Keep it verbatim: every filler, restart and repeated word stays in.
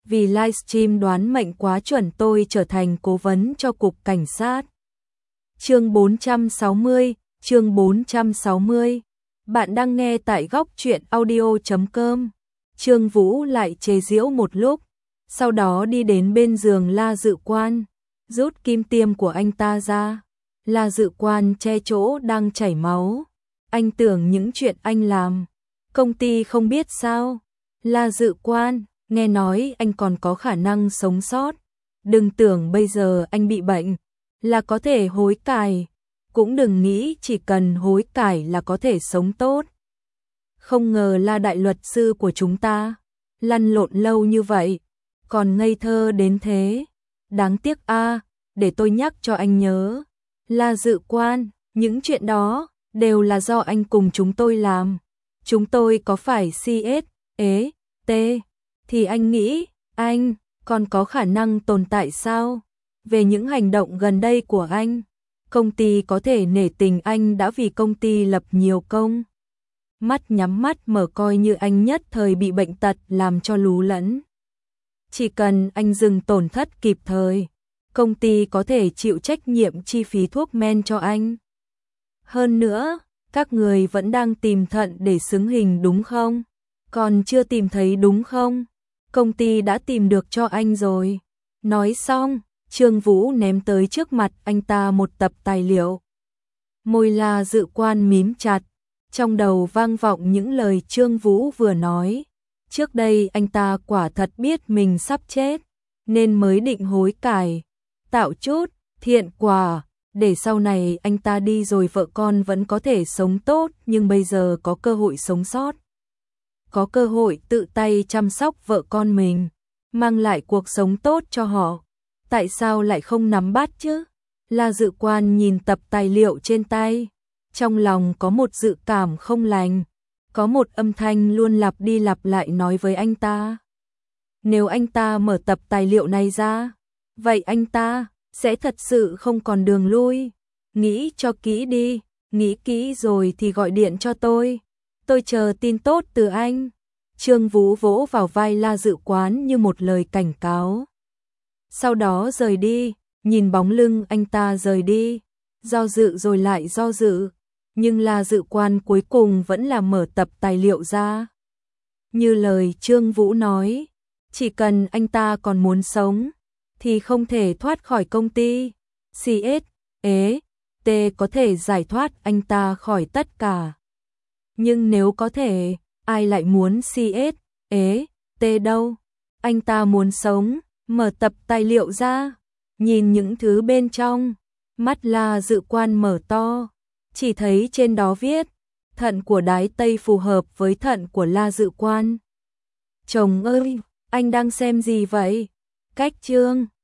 vì livestream đoán mệnh quá chuẩn tôi trở thành cố vấn cho cục cảnh sát. Chương bốn trăm sáu mươi, chương bốn trăm sáu mươi. Bạn đang nghe tại góc truyện audio chấm com. Trương Vũ lại chế giễu một lúc, sau đó đi đến bên giường La Dự Quan, rút kim tiêm của anh ta ra. La Dự Quan che chỗ đang chảy máu. Anh tưởng những chuyện anh làm, công ty không biết sao? La Dự Quan, nghe nói anh còn có khả năng sống sót. Đừng tưởng bây giờ anh bị bệnh là có thể hối cải. Cũng đừng nghĩ chỉ cần hối cải là có thể sống tốt. Không ngờ La đại luật sư của chúng ta lăn lộn lâu như vậy, còn ngây thơ đến thế. Đáng tiếc a, để tôi nhắc cho anh nhớ. La Dự Quan, những chuyện đó đều là do anh cùng chúng tôi làm. Chúng tôi có phải xê ét, ế, T, thì anh nghĩ anh còn có khả năng tồn tại sao? Về những hành động gần đây của anh, công ty có thể nể tình anh đã vì công ty lập nhiều công. Mắt nhắm mắt mở coi như anh nhất thời bị bệnh tật làm cho lú lẫn. Chỉ cần anh dừng tổn thất kịp thời, công ty có thể chịu trách nhiệm chi phí thuốc men cho anh. Hơn nữa, các người vẫn đang tìm thận để xứng hình đúng không? Còn chưa tìm thấy đúng không? Công ty đã tìm được cho anh rồi. Nói xong, Trương Vũ ném tới trước mặt anh ta một tập tài liệu. Môi La Dự Quan mím chặt, trong đầu vang vọng những lời Trương Vũ vừa nói. Trước đây anh ta quả thật biết mình sắp chết, nên mới định hối cải, tạo chút thiện quả, để sau này anh ta đi rồi vợ con vẫn có thể sống tốt, nhưng bây giờ có cơ hội sống sót. Có cơ hội tự tay chăm sóc vợ con mình, mang lại cuộc sống tốt cho họ. Tại sao lại không nắm bắt chứ? La Dự Quan nhìn tập tài liệu trên tay, trong lòng có một dự cảm không lành. Có một âm thanh luôn lặp đi lặp lại nói với anh ta. Nếu anh ta mở tập tài liệu này ra, vậy anh ta sẽ thật sự không còn đường lui. Nghĩ cho kỹ đi, nghĩ kỹ rồi thì gọi điện cho tôi. Tôi chờ tin tốt từ anh. Trương Vũ vỗ vào vai La Dự Quan như một lời cảnh cáo. Sau đó rời đi, nhìn bóng lưng anh ta rời đi, do dự rồi lại do dự. Nhưng La Dự Quan cuối cùng vẫn là mở tập tài liệu ra. Như lời Trương Vũ nói, chỉ cần anh ta còn muốn sống, thì không thể thoát khỏi công ty. xê ét, ế, T có thể giải thoát anh ta khỏi tất cả. Nhưng nếu có thể, ai lại muốn xê ét, ế, T đâu? Anh ta muốn sống, mở tập tài liệu ra, nhìn những thứ bên trong, mắt La Dự Quan mở to. Chỉ thấy trên đó viết, thận của đái Tây phù hợp với thận của La Dự Quan. Chồng ơi, anh đang xem gì vậy? Cách chương